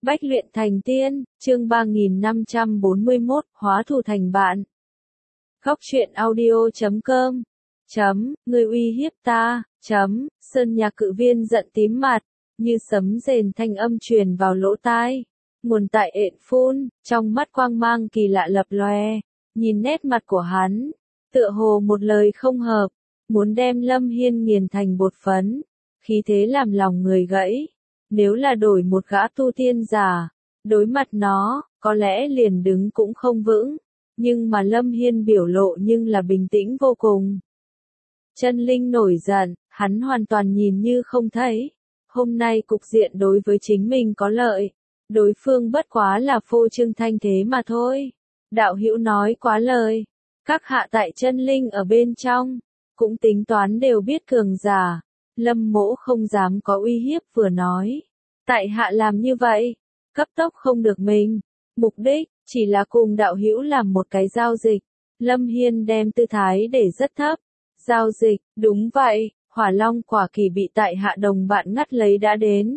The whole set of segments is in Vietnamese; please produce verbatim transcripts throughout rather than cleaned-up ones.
Bách luyện thành tiên, chương ba nghìn năm trăm bốn mươi mốt, hóa thù thành bạn. Góc truyện audio chấm com chấm, người uy hiếp ta, chấm, Sơn Nhạc Cự Viên giận tím mặt, như sấm rền thanh âm truyền vào lỗ tai. Nguồn tại ện phun, trong mắt quang mang kỳ lạ lập lòe, nhìn nét mặt của hắn, tựa hồ một lời không hợp, muốn đem Lâm Hiên nghiền thành bột phấn, khí thế làm lòng người gãy. Nếu là đổi một gã tu tiên giả, đối mặt nó, có lẽ liền đứng cũng không vững, nhưng mà Lâm Hiên biểu lộ nhưng là bình tĩnh vô cùng. Chân linh nổi giận, hắn hoàn toàn nhìn như không thấy. Hôm nay cục diện đối với chính mình có lợi, đối phương bất quá là phô trương thanh thế mà thôi. Đạo hữu nói quá lời, các hạ tại chân linh ở bên trong, cũng tính toán đều biết cường giả. Lâm Mỗ không dám có uy hiếp vừa nói. Tại hạ làm như vậy, cấp tốc không được mình. Mục đích, chỉ là cùng đạo hữu làm một cái giao dịch. Lâm Hiên đem tư thái để rất thấp. Giao dịch, đúng vậy, hỏa long quả kỳ bị tại hạ đồng bạn ngắt lấy đã đến.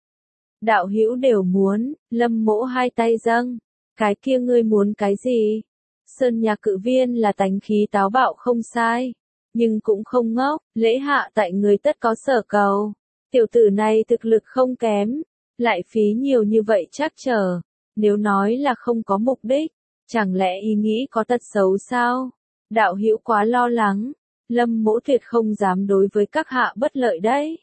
Đạo hữu đều muốn, Lâm Mỗ hai tay dâng. Cái kia ngươi muốn cái gì? Sơn Nhạc Cự Viên là tánh khí táo bạo không sai. Nhưng cũng không ngốc, lễ hạ tại người tất có sở cầu. Tiểu tử này thực lực không kém, lại phí nhiều như vậy chắc chờ. Nếu nói là không có mục đích, chẳng lẽ ý nghĩ có tật xấu sao? Đạo hữu quá lo lắng, Lâm Mỗ tuyệt không dám đối với các hạ bất lợi đấy.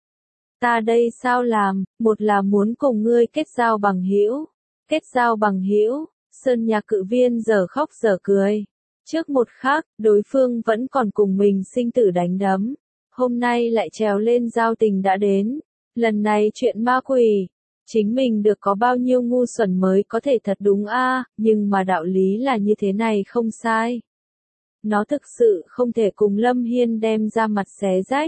Ta đây sao làm, một là muốn cùng ngươi kết giao bằng hữu, kết giao bằng hữu. Sơn Nhạc Cự Viên giờ khóc giờ cười. Trước một khắc, đối phương vẫn còn cùng mình sinh tử đánh đấm. Hôm nay lại trèo lên giao tình đã đến. Lần này chuyện ma quỷ, chính mình được có bao nhiêu ngu xuẩn mới có thể thật đúng a, nhưng mà đạo lý là như thế này không sai. Nó thực sự không thể cùng Lâm Hiên đem ra mặt xé rách.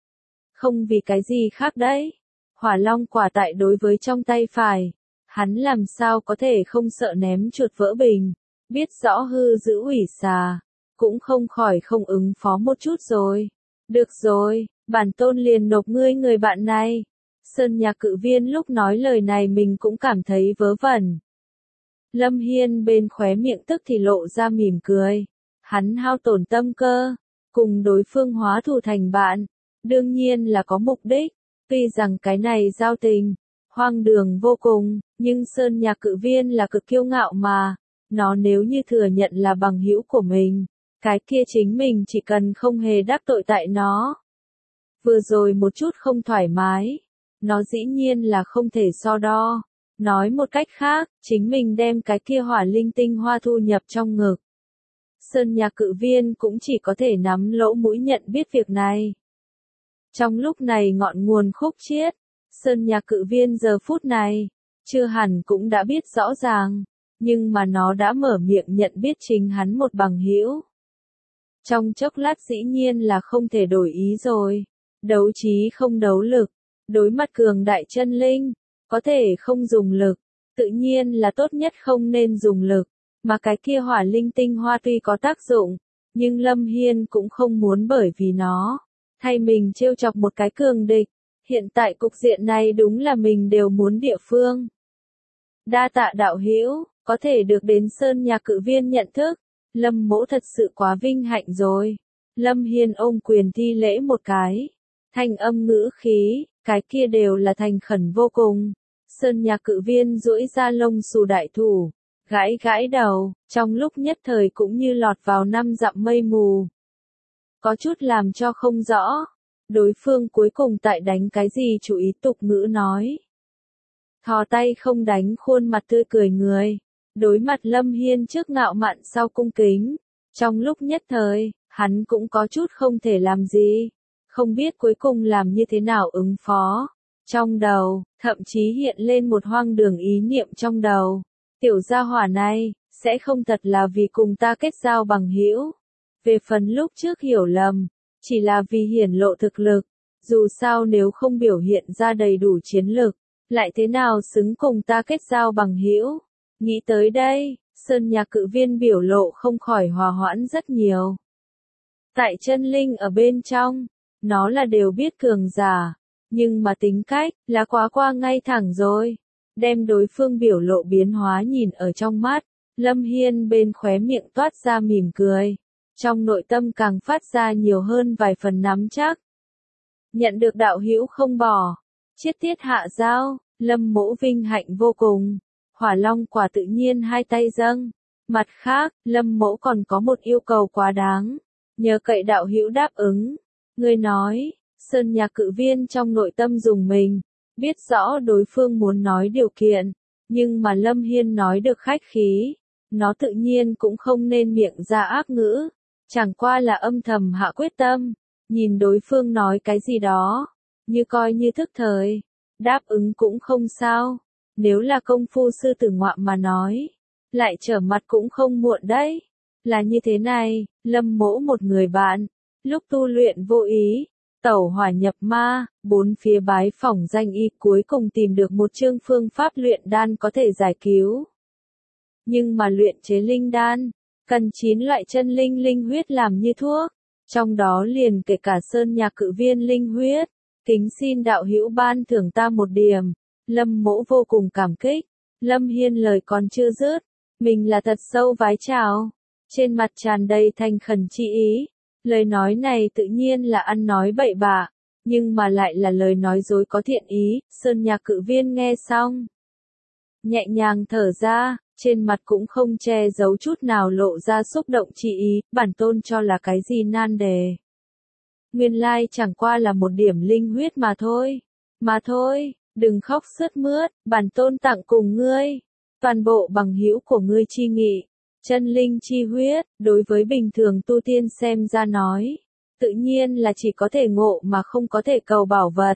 Không vì cái gì khác đấy. Hỏa long quả tại đối với trong tay phải. Hắn làm sao có thể không sợ ném chuột vỡ bình. Biết rõ hư giữ ủy xà. Cũng không khỏi không ứng phó một chút rồi. Được rồi, bản tôn liền nộp ngươi người bạn này. Sơn Nhạc Cự Viên lúc nói lời này mình cũng cảm thấy vớ vẩn. Lâm Hiên bên khóe miệng tức thì lộ ra mỉm cười. Hắn hao tổn tâm cơ, cùng đối phương hóa thù thành bạn. Đương nhiên là có mục đích, tuy rằng cái này giao tình, hoang đường vô cùng, nhưng Sơn Nhạc Cự Viên là cực kiêu ngạo mà. Nó nếu như thừa nhận là bằng hữu của mình, cái kia chính mình chỉ cần không hề đắc tội tại nó. Vừa rồi một chút không thoải mái, nó dĩ nhiên là không thể so đo. Nói một cách khác, chính mình đem cái kia hỏa linh tinh hoa thu nhập trong ngực. Sơn Nhạc Cự Viên cũng chỉ có thể nắm lỗ mũi nhận biết việc này. Trong lúc này ngọn nguồn khúc chiết, Sơn Nhạc Cự Viên giờ phút này, chưa hẳn cũng đã biết rõ ràng, nhưng mà nó đã mở miệng nhận biết chính hắn một bằng hữu. Trong chốc lát dĩ nhiên là không thể đổi ý rồi. Đấu trí không đấu lực, đối mặt cường đại chân linh, có thể không dùng lực, tự nhiên là tốt nhất không nên dùng lực, mà cái kia hỏa linh tinh hoa tuy có tác dụng, nhưng Lâm Hiên cũng không muốn bởi vì nó, thay mình trêu chọc một cái cường địch. Hiện tại cục diện này đúng là mình đều muốn địa phương. Đa tạ đạo hữu, có thể được đến Sơn Nhạc Cự Viên nhận thức, Lâm Mỗ thật sự quá vinh hạnh rồi. Lâm Hiên ôm quyền thi lễ một cái. Thanh âm ngữ khí, cái kia đều là thành khẩn vô cùng. Sơn Nhạc Cự Viên duỗi ra lông xù đại thủ, gãi gãi đầu, trong lúc nhất thời cũng như lọt vào năm dặm mây mù. Có chút làm cho không rõ, đối phương cuối cùng tại đánh cái gì chủ ý tục ngữ nói. Thò tay không đánh khuôn mặt tươi cười người, đối mặt Lâm Hiên trước ngạo mạn sau cung kính. Trong lúc nhất thời, hắn cũng có chút không thể làm gì. Không biết cuối cùng làm như thế nào ứng phó. Trong đầu, thậm chí hiện lên một hoang đường ý niệm trong đầu. Tiểu gia hỏa này, sẽ không thật là vì cùng ta kết giao bằng hữu. Về phần lúc trước hiểu lầm, chỉ là vì hiển lộ thực lực. Dù sao nếu không biểu hiện ra đầy đủ chiến lực, lại thế nào xứng cùng ta kết giao bằng hữu. Nghĩ tới đây, Sơn Nhạc Cự Viên biểu lộ không khỏi hòa hoãn rất nhiều. Tại chân linh ở bên trong, nó là đều biết cường giả, nhưng mà tính cách là quá qua ngay thẳng rồi. đem đối phương biểu lộ biến hóa nhìn ở trong mắt. Lâm Hiên bên khóe miệng toát ra mỉm cười. Trong nội tâm càng phát ra nhiều hơn vài phần nắm chắc. Nhận được đạo hữu không bỏ. Chiết tiết hạ giao, Lâm Mỗ vinh hạnh vô cùng. Hỏa Long quả tự nhiên hai tay dâng. Mặt khác, Lâm Mỗ còn có một yêu cầu quá đáng. Nhờ cậy đạo hữu đáp ứng. Người nói, Sơn Nhạc Cự Viên trong nội tâm dùng mình. Biết rõ đối phương muốn nói điều kiện. Nhưng mà Lâm Hiên nói được khách khí. Nó tự nhiên cũng không nên miệng ra ác ngữ. Chẳng qua là âm thầm hạ quyết tâm. Nhìn đối phương nói cái gì đó. Như coi như thức thời. Đáp ứng cũng không sao. Nếu là công phu sư tử ngoạm mà nói. Lại trở mặt cũng không muộn đấy. Là như thế này, Lâm Mỗ một người bạn. Lúc tu luyện vô ý. Tẩu hỏa nhập ma, bốn phía bái phỏng danh y cuối cùng tìm được một chương phương pháp luyện đan có thể giải cứu. Nhưng mà luyện chế linh đan, cần chín loại chân linh linh huyết làm như thuốc, trong đó liền kể cả Sơn Nhạc Cự Viên linh huyết. Kính xin đạo hữu ban thưởng ta một điểm. Lâm Mỗ vô cùng cảm kích. Lâm Hiên lời còn chưa dứt, mình là thật sâu vái chào, trên mặt tràn đầy thành khẩn chi ý. Lời nói này tự nhiên là ăn nói bậy bạ, nhưng mà lại là lời nói dối có thiện ý. Sơn Nhạc Cự Viên nghe xong, nhẹ nhàng thở ra, trên mặt cũng không che giấu chút nào lộ ra xúc động chi ý. Bản tôn cho là cái gì nan đề. Nguyên lai chẳng qua là một điểm linh huyết mà thôi. Mà thôi, đừng khóc sướt mướt, bản tôn tặng cùng ngươi. Toàn bộ bằng hữu của ngươi chi nghị. Chân linh chi huyết, đối với bình thường tu tiên xem ra nói. Tự nhiên là chỉ có thể ngộ mà không có thể cầu bảo vật.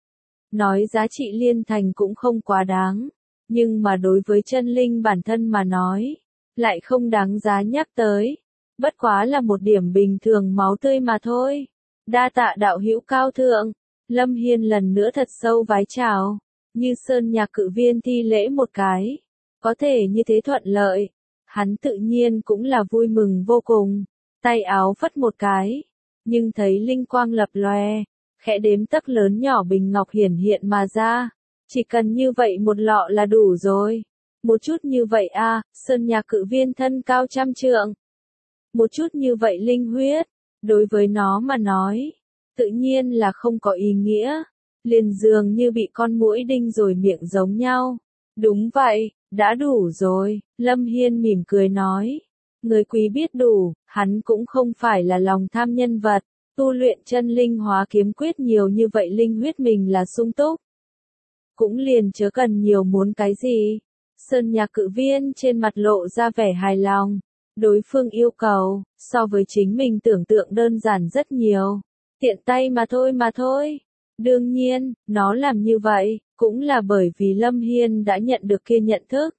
Nói giá trị liên thành cũng không quá đáng. Nhưng mà đối với chân linh bản thân mà nói. Lại không đáng giá nhắc tới. Bất quá là một điểm bình thường máu tươi mà thôi. Đa tạ đạo hữu cao thượng. Lâm Hiên lần nữa thật sâu vái chào. Như Sơn Nhạc Cự Viên thi lễ một cái. Có thể như thế thuận lợi. Hắn tự nhiên cũng là vui mừng vô cùng. Tay áo phất một cái. Nhưng thấy linh quang lập lòe. Khẽ đếm tấc lớn nhỏ bình ngọc hiển hiện mà ra. Chỉ cần như vậy một lọ là đủ rồi. Một chút như vậy a, Sơn Nhạc Cự Viên thân cao trăm trượng. Một chút như vậy linh huyết. Đối với nó mà nói. Tự nhiên là không có ý nghĩa. Liền dường như bị con muỗi đinh rồi miệng giống nhau. Đúng vậy, đã đủ rồi. Lâm Hiên mỉm cười nói. Người quý biết đủ, hắn cũng không phải là lòng tham nhân vật. Tu luyện chân linh hóa kiếm quyết nhiều như vậy linh huyết mình là sung túc. Cũng liền chớ cần nhiều muốn cái gì. Sơn Nhạc Cự Viên trên mặt lộ ra vẻ hài lòng. Đối phương yêu cầu, so với chính mình tưởng tượng đơn giản rất nhiều. Tiện tay mà thôi mà thôi. Đương nhiên, nó làm như vậy, cũng là bởi vì Lâm Hiên đã nhận được kia nhận thức.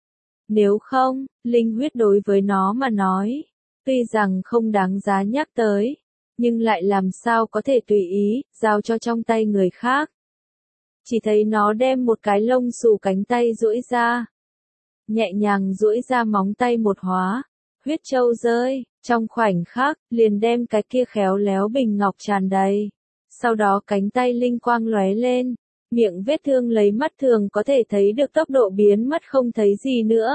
Nếu không, linh huyết đối với nó mà nói, tuy rằng không đáng giá nhắc tới, nhưng lại làm sao có thể tùy ý, giao cho trong tay người khác. Chỉ thấy nó đem một cái lông xù cánh tay duỗi ra. Nhẹ nhàng duỗi ra móng tay một hóa, huyết châu rơi, trong khoảnh khắc, liền đem cái kia khéo léo bình ngọc tràn đầy. Sau đó cánh tay linh quang lóe lên, miệng vết thương lấy mắt thường có thể thấy được tốc độ biến mất không thấy gì nữa.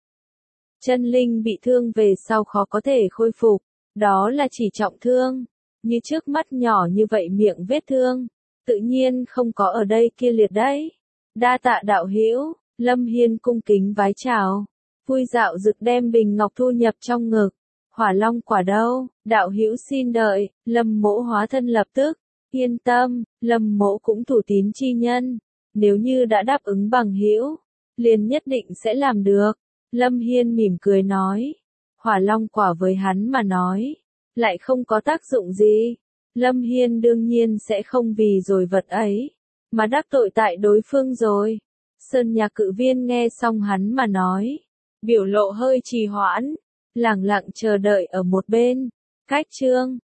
Chân linh bị thương về sau khó có thể khôi phục, đó là chỉ trọng thương, như trước mắt nhỏ như vậy miệng vết thương, tự nhiên không có ở đây kia liệt đấy. Đa tạ đạo hữu, Lâm Hiên cung kính vái chào, vui dạo dực đem bình ngọc thu nhập trong ngực. Hỏa Long quả đâu, đạo hữu xin đợi. Lâm Mỗ hóa thân lập tức. Yên tâm, Lâm Mỗ cũng thủ tín chi nhân. Nếu như đã đáp ứng bằng hữu, liền nhất định sẽ làm được. Lâm Hiên mỉm cười nói. Hỏa Long quả với hắn mà nói, lại không có tác dụng gì. Lâm Hiên đương nhiên sẽ không vì rồi vật ấy, mà đắc tội tại đối phương rồi. Sơn Nhạc Cự Viên nghe xong hắn mà nói, biểu lộ hơi trì hoãn, lẳng lặng chờ đợi ở một bên. Cách chương